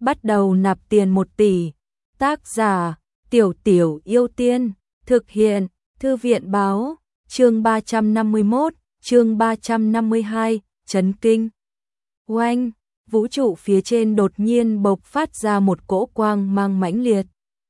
bắt đầu nạp tiền 1 tỷ. Tác giả: Tiểu Tiểu Yêu Tiên. Thực hiện: Thư viện báo. Chương 351, chương 352, chấn kinh. Oanh, vũ trụ phía trên đột nhiên bộc phát ra một cỗ quang mang mãnh liệt.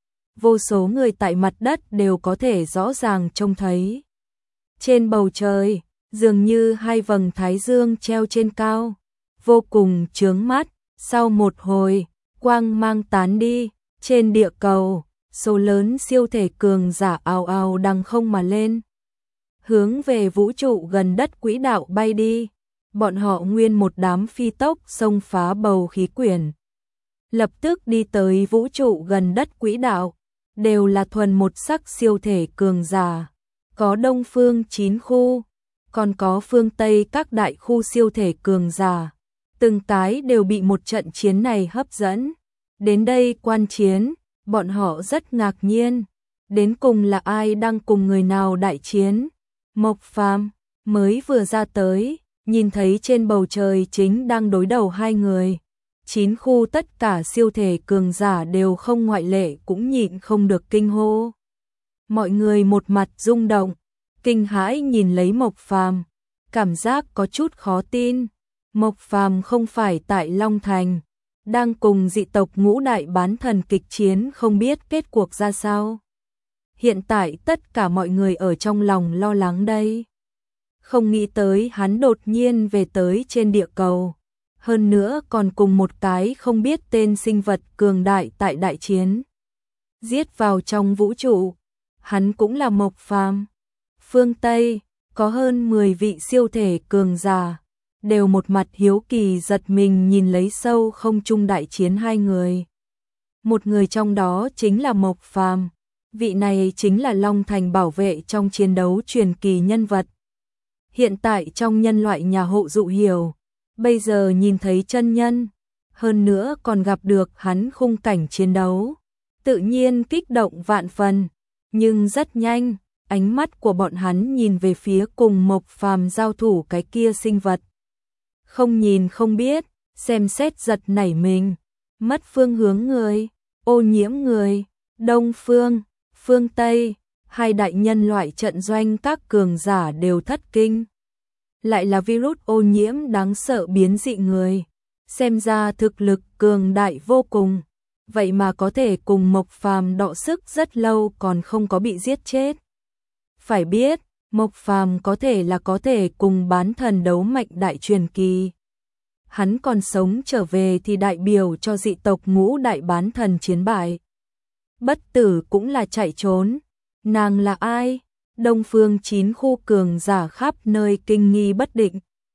Vô số người tại mặt đất đều có thể rõ ràng trông thấy. Trên bầu trời, dường như 2 vầng thái dương treo trên cao, vô cùng chướng mắt. Sau một hồi, quang mang tán đi, trên địa cầu, số lớn siêu thể cường giả ào ào đằng không mà lên, hướng về vũ trụ gần đất quỹ đạo bay đi. Bọn họ nguyên một đám phi tốc xông phá bầu khí quyển, lập tức đi tới vũ trụ gần đất quỹ đạo, đều là thuần một sắc siêu thể cường giả. Có Đông Phương 9 khu, còn có phương Tây các đại khu siêu thể cường giả. Từng cái đều bị một trận chiến này hấp dẫn. Đến đây quan chiến, bọn họ rất ngạc nhiên. Đến cùng là ai đang cùng người nào đại chiến? Mộc Phàm mới vừa ra tới, nhìn thấy trên bầu trời chính đang đối đầu 2 người. 9 khu tất cả siêu thể cường giả đều không ngoại lệ cũng nhịn không được kinh hô. Mọi người một mặt rung động, kinh hãi nhìn lấy Mộc Phàm, cảm giác có chút khó tin. Mộc Phàm không phải tại Long Thành, đang cùng dị tộc Ngũ Đại Bán Thần kịch chiến, không biết kết cuộc ra sao. Hiện tại tất cả mọi người ở trong lòng lo lắng đây. Không nghĩ tới hắn đột nhiên về tới trên địa cầu, hơn nữa còn cùng một cái không biết tên sinh vật cường đại tại đại chiến. Giết vào trong vũ trụ, hắn cũng là Mộc Phàm. Phương Tây, có hơn 10 vị siêu thể cường giả, đều một mặt hiếu kỳ giật mình nhìn lấy sâu không trung đại chiến 2 người. Một người trong đó chính là Mộc Phàm, vị này chính là Long Thành bảo vệ trong chiến đấu truyền kỳ nhân vật. Hiện tại trong nhân loại nhà hộ dụ hiểu, bây giờ nhìn thấy chân nhân, hơn nữa còn gặp được hắn khung cảnh chiến đấu, tự nhiên kích động vạn phần, nhưng rất nhanh, ánh mắt của bọn hắn nhìn về phía cùng Mộc Phàm giao thủ cái kia sinh vật. Không nhìn không biết, xem xét giật nảy mình, mất phương hướng người, ô nhiễm người, Đông Phương, phương Tây, 2 đại nhân loại trận doanh các cường giả đều thất kinh. Lại là virus ô nhiễm đáng sợ biến dị người, xem ra thực lực cường đại vô cùng, vậy mà có thể cùng Mộc Phàm đọ sức rất lâu còn không có bị giết chết. Phải biết, Mộc Phàm có thể cùng bán thần đấu mạnh đại truyền kỳ. Hắn còn sống trở về thì đại biểu cho dị tộc Ngũ Đại Bán Thần chiến bại. Bất tử cũng là chạy trốn. Nàng là ai? Đông Phương 9 khu cường giả khắp nơi kinh nghi bất định.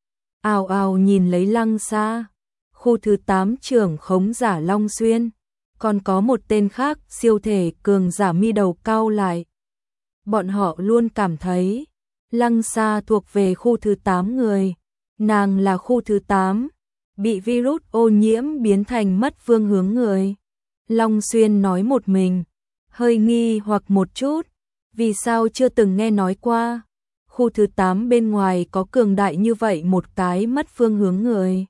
Ào ào nhìn lấy Lăng Sa, khu thứ 8 trưởng khống giả Long Xuyên, còn có một tên khác siêu thể cường giả mi đầu cau lại. Bọn họ luôn cảm thấy Lăng Sa thuộc về khu thứ 8 người, nàng là khu thứ 8, bị virus ô nhiễm biến thành mất phương hướng người. Long Xuyên nói một mình, hơi nghi hoặc một chút, vì sao chưa từng nghe nói qua, khu thứ 8 bên ngoài có cường đại như vậy một cái mất phương hướng người.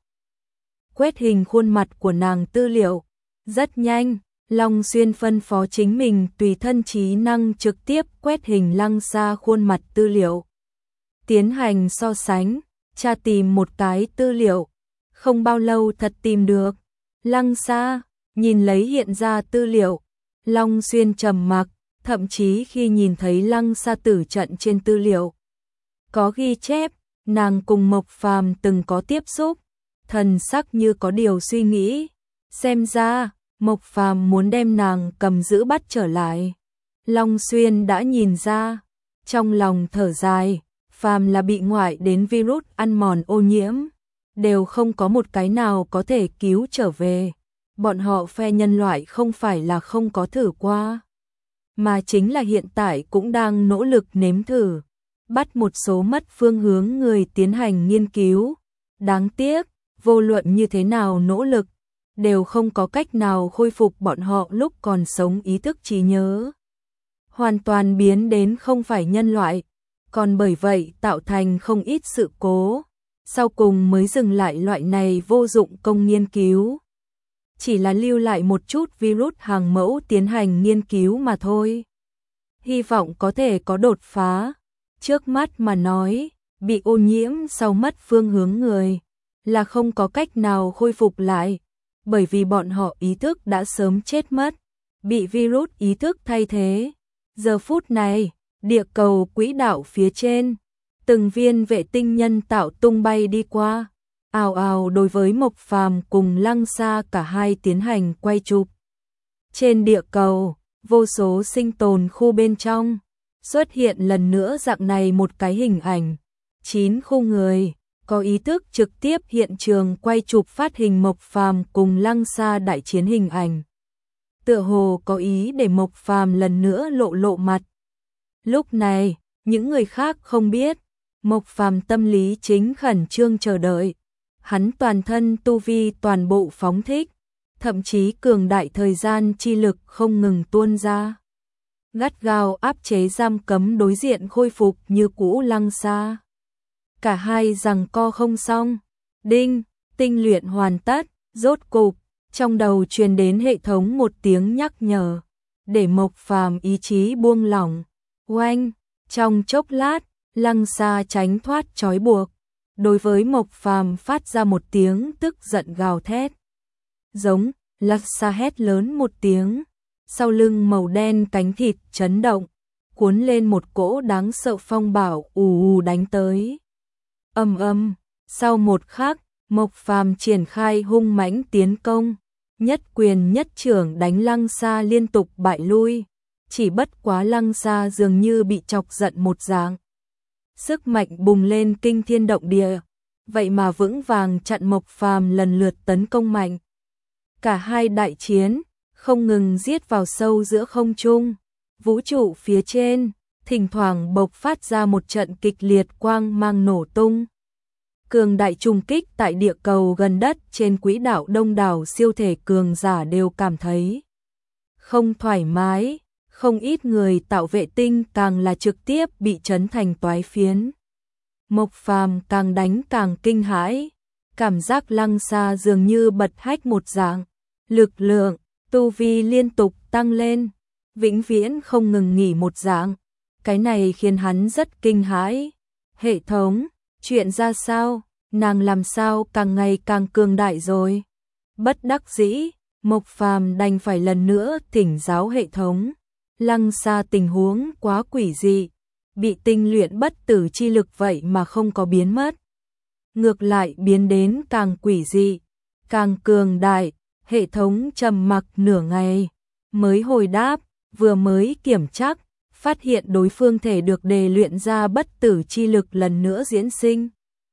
Quét hình khuôn mặt của nàng tư liệu, rất nhanh, Long Xuyên phân phó chính mình tùy thân trí năng trực tiếp quét hình Lăng Sa khuôn mặt tư liệu. Tiến hành so sánh, tra tìm một cái tư liệu, không bao lâu thật tìm được. Lăng Sa, nhìn lấy hiện ra tư liệu, Long Xuyên trầm mặc, thậm chí khi nhìn thấy Lăng Sa tử trận trên tư liệu, có ghi chép, nàng cùng Mộc Phàm từng có tiếp xúc, thần sắc như có điều suy nghĩ, xem ra Mộc Phàm muốn đem nàng cầm giữ bắt trở lại. Long Xuyên đã nhìn ra, trong lòng thở dài, phàm là bị ngoại đến virus ăn mòn ô nhiễm, đều không có một cái nào có thể cứu trở về. Bọn họ phe nhân loại không phải là không có thử qua, mà chính là hiện tại cũng đang nỗ lực nếm thử, bắt một số mất phương hướng người tiến hành nghiên cứu. Đáng tiếc, vô luận như thế nào nỗ lực, đều không có cách nào khôi phục bọn họ lúc còn sống ý thức trí nhớ. Hoàn toàn biến đến không phải nhân loại, còn bởi vậy tạo thành không ít sự cố, sau cùng mới dừng lại loại này vô dụng công nghiên cứu. chỉ là lưu lại một chút virus hàng mẫu tiến hành nghiên cứu mà thôi. Hy vọng có thể có đột phá. Trước mắt mà nói, bị ô nhiễm sau mất phương hướng người, là không có cách nào khôi phục lại, bởi vì bọn họ ý thức đã sớm chết mất, bị virus ý thức thay thế. Giờ phút này, địa cầu quỹ đạo phía trên, từng viên vệ tinh nhân tạo tung bay đi qua, ào ào đối với Mộc Phàm cùng Lăng Sa cả hai tiến hành quay chụp. Trên địa cầu, vô số sinh tồn khu bên trong, xuất hiện lần nữa dạng này một cái hình ảnh. 9 khu người, có ý thức trực tiếp hiện trường quay chụp phát hình Mộc Phàm cùng Lăng Sa đại chiến hình ảnh. Tựa hồ có ý để Mộc Phàm lần nữa lộ mặt. Lúc này, những người khác không biết, Mộc Phàm tâm lý chính khẩn trương chờ đợi. Hắn toàn thân tu vi toàn bộ phóng thích, thậm chí cường đại thời gian chi lực không ngừng tuôn ra. Gắt gao áp chế giam cấm đối diện khôi phục như cũ Lăng Sa. Cả hai giằng co không xong. Đinh, tinh luyện hoàn tất, rốt cục, trong đầu truyền đến hệ thống một tiếng nhắc nhở, để Mộc Phàm ý chí buông lỏng. Oanh, trong chốc lát, Lăng Sa tránh thoát trói buộc, đối với Mộc Phàm phát ra một tiếng tức giận gào thét. Giống, Lăng Sa hét lớn một tiếng, sau lưng màu đen cánh thịt chấn động, cuốn lên một cỗ đáng sợ phong bạo ù đánh tới. Ầm ầm, sau một khắc, Mộc Phàm triển khai hung mãnh tiến công, nhất quyền nhất chưởng đánh Lăng Sa liên tục bại lui, chỉ bất quá Lăng Sa dường như bị chọc giận một dạng. Sức mạnh bùng lên kinh thiên động địa, vậy mà vững vàng chặn Mộc Phàm lần lượt tấn công mạnh. Cả hai đại chiến, không ngừng giết vào sâu giữa không trung, vũ trụ phía trên, thỉnh thoảng bộc phát ra một trận kịch liệt quang mang nổ tung. Cường đại trùng kích tại địa cầu gần đất trên quỹ đạo đông đảo siêu thể cường giả đều cảm thấy không thoải mái, không ít người tạo vệ tinh càng là trực tiếp bị chấn thành toái phiến. Mộc Phàm càng đánh càng kinh hãi, cảm giác Lăng Sa dường như bật hách một dạng, lực lượng, tu vi liên tục tăng lên, vĩnh viễn không ngừng nghỉ một dạng. Cái này khiến hắn rất kinh hãi. Hệ thống, chuyện ra sao? Nàng làm sao càng ngày càng cường đại rồi? Bất đắc dĩ, Mộc Phàm đành phải lần nữa thỉnh giáo hệ thống. Lăng Sa tình huống quá quỷ dị, bị tinh luyện bất tử chi lực vậy mà không có biến mất. Ngược lại biến đến càng quỷ dị, càng cường đại. Hệ thống trầm mặc nửa ngày, mới hồi đáp, vừa mới kiểm tra, phát hiện đối phương thể được đề luyện ra bất tử chi lực lần nữa diễn sinh,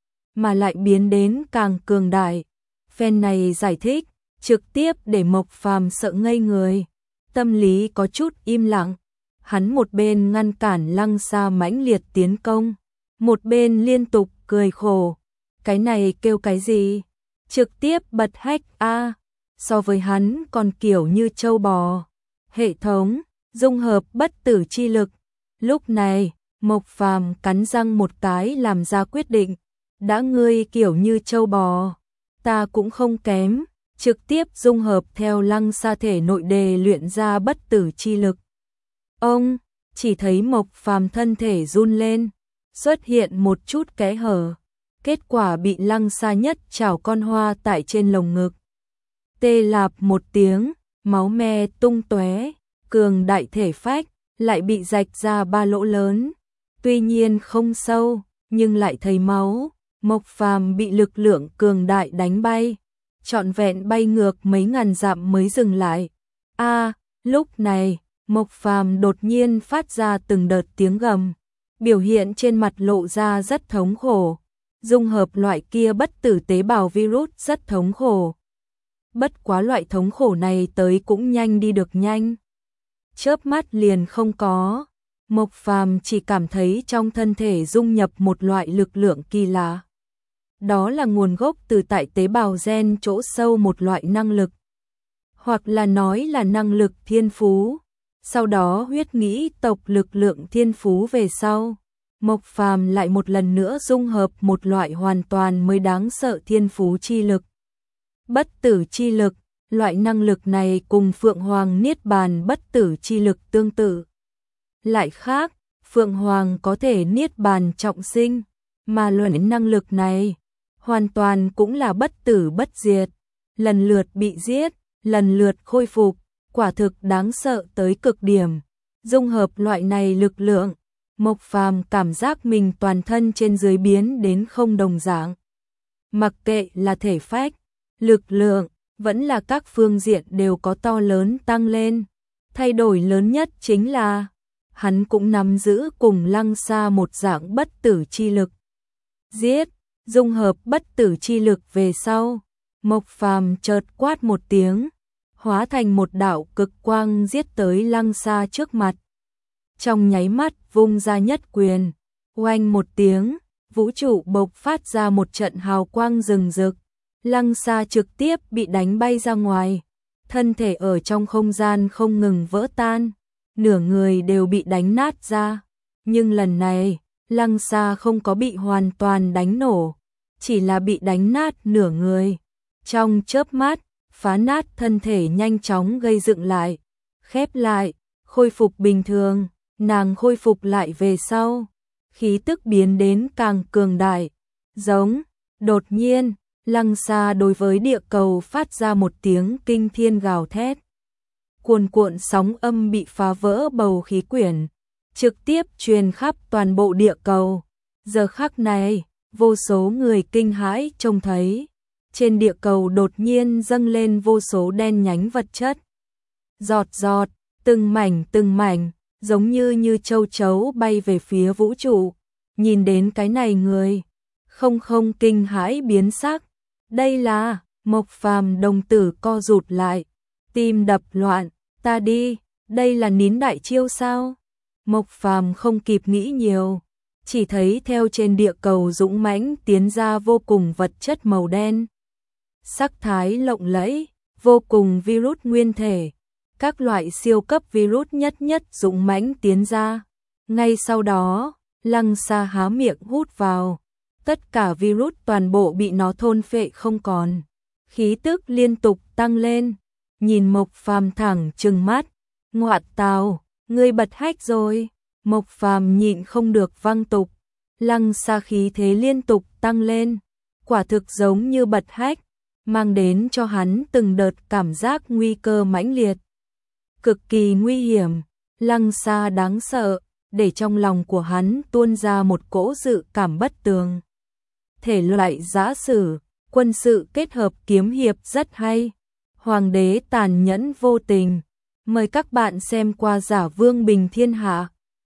mà lại biến đến càng cường đại. Phen này giải thích, trực tiếp để Mộc Phàm sợ ngây người, tâm lý có chút im lặng. Hắn một bên ngăn cản Lăng Sa mãnh liệt tiến công, một bên liên tục cười khổ. Cái này kêu cái gì? Trực tiếp bật hách a. So với hắn còn kiểu như trâu bò. Hệ thống, dung hợp bất tử chi lực. Lúc này, Mộc Phàm cắn răng một cái làm ra quyết định. Đã ngươi kiểu như trâu bò, ta cũng không kém. Trực tiếp dung hợp theo Lăng Sa thể nội đề luyện ra bất tử chi lực. Ông, chỉ thấy Mộc Phàm thân thể run lên, xuất hiện một chút kẽ hở. Kết quả bị Lăng Sa nhất chảo con hoa tại trên lồng ngực. Tê lạp một tiếng, máu me tung tóe, cường đại thể phách lại bị rạch ra 3 lỗ lớn. Tuy nhiên không sâu, nhưng lại thấy máu. Mộc Phàm bị lực lượng cường đại đánh bay, trọn vẹn bay ngược mấy ngàn dặm mới dừng lại. Lúc này, Mộc Phàm đột nhiên phát ra từng đợt tiếng gầm, biểu hiện trên mặt lộ ra rất thống khổ. Dung hợp loại kia bất tử tế bào virus rất thống khổ. Bất quá loại thống khổ này tới cũng nhanh đi được nhanh. Chớp mắt liền không có. Mộc Phàm chỉ cảm thấy trong thân thể dung nhập một loại lực lượng kỳ lạ. Đó là nguồn gốc từ tại tế bào gen chỗ sâu một loại năng lực. Hoặc là nói là năng lực thiên phú. Sau đó huyết nghĩ tộc lực lượng thiên phú về sau. Mộc Phàm lại một lần nữa dung hợp một loại hoàn toàn mới đáng sợ thiên phú chi lực. Bất tử chi lực Loại năng lực này cùng Phượng Hoàng Niết Bàn bất tử chi lực tương tự. Lại khác, Phượng Hoàng có thể Niết Bàn trọng sinh, mà loại năng lực này hoàn toàn cũng là bất tử bất diệt, lần lượt bị giết, lần lượt khôi phục, quả thực đáng sợ tới cực điểm. Dung hợp loại này lực lượng, Mộc Phàm cảm giác mình toàn thân trên dưới biến đến không đồng dạng. Mặc kệ là thể phách, lực lượng, vẫn là các phương diện đều có to lớn tăng lên. Thay đổi lớn nhất chính là hắn cũng nắm giữ cùng Lăng Sa một dạng bất tử chi lực. Giết, dung hợp bất tử chi lực về sau, Mộc Phàm chợt quát một tiếng, hóa thành một đạo cực quang giết tới Lăng Sa trước mặt. Trong nháy mắt vung ra nhất quyền, oanh một tiếng, vũ trụ bộc phát ra một trận hào quang rừng rực. Lăng Sa trực tiếp bị đánh bay ra ngoài, thân thể ở trong không gian không ngừng vỡ tan, nửa người đều bị đánh nát ra. Nhưng lần này, Lăng Sa không có bị hoàn toàn đánh nổ, chỉ là bị đánh nát nửa người. Trong chớp mắt, phá nát thân thể nhanh chóng gây dựng lại, khép lại, khôi phục bình thường. Nàng khôi phục lại về sau, khí tức biến đến càng cường đại, giống. Đột nhiên, Lăng Sa đối với địa cầu phát ra một tiếng kinh thiên gào thét. Cuồn cuộn sóng âm bị phá vỡ bầu khí quyển, trực tiếp truyền khắp toàn bộ địa cầu. Giờ khắc này, vô số người kinh hãi trông thấy, trên địa cầu đột nhiên dâng lên vô số đen nhánh vật chất. Giọt giọt, từng mảnh, giống như châu chấu bay về phía vũ trụ. Nhìn đến cái này người, không kinh hãi biến sắc. Đây là, Mộc Phàm đồng tử co rụt lại, tim đập loạn, ta đi, đây là nín đại chiêu sao? Mộc Phàm không kịp nghĩ nhiều, chỉ thấy theo trên địa cầu dũng mãnh tiến ra vô cùng vật chất màu đen. Sắc thái lộng lẫy, vô cùng virus nguyên thể, các loại siêu cấp virus nhất dũng mãnh tiến ra. Ngay sau đó, Lăng Sa há miệng hút vào, tất cả virus toàn bộ bị nó thôn phệ không còn. Khí tức liên tục tăng lên, nhìn Mộc Phàm thẳng trừng mắt, ngoại tào, ngươi bật hách rồi. Mộc Phàm nhịn không được văng tục, Lăng Sa khí thế liên tục tăng lên, quả thực giống như bật hách, mang đến cho hắn từng đợt cảm giác nguy cơ mãnh liệt. Cực kỳ nguy hiểm, Lăng Sa đáng sợ, để trong lòng của hắn tuôn ra một cỗ dự cảm bất tường. Thể loại giã sử, quân sự kết hợp kiếm hiệp rất hay. Hoàng đế tàn nhẫn vô tình. Mời các bạn xem qua Giả Vương Bình Thiên Hạ.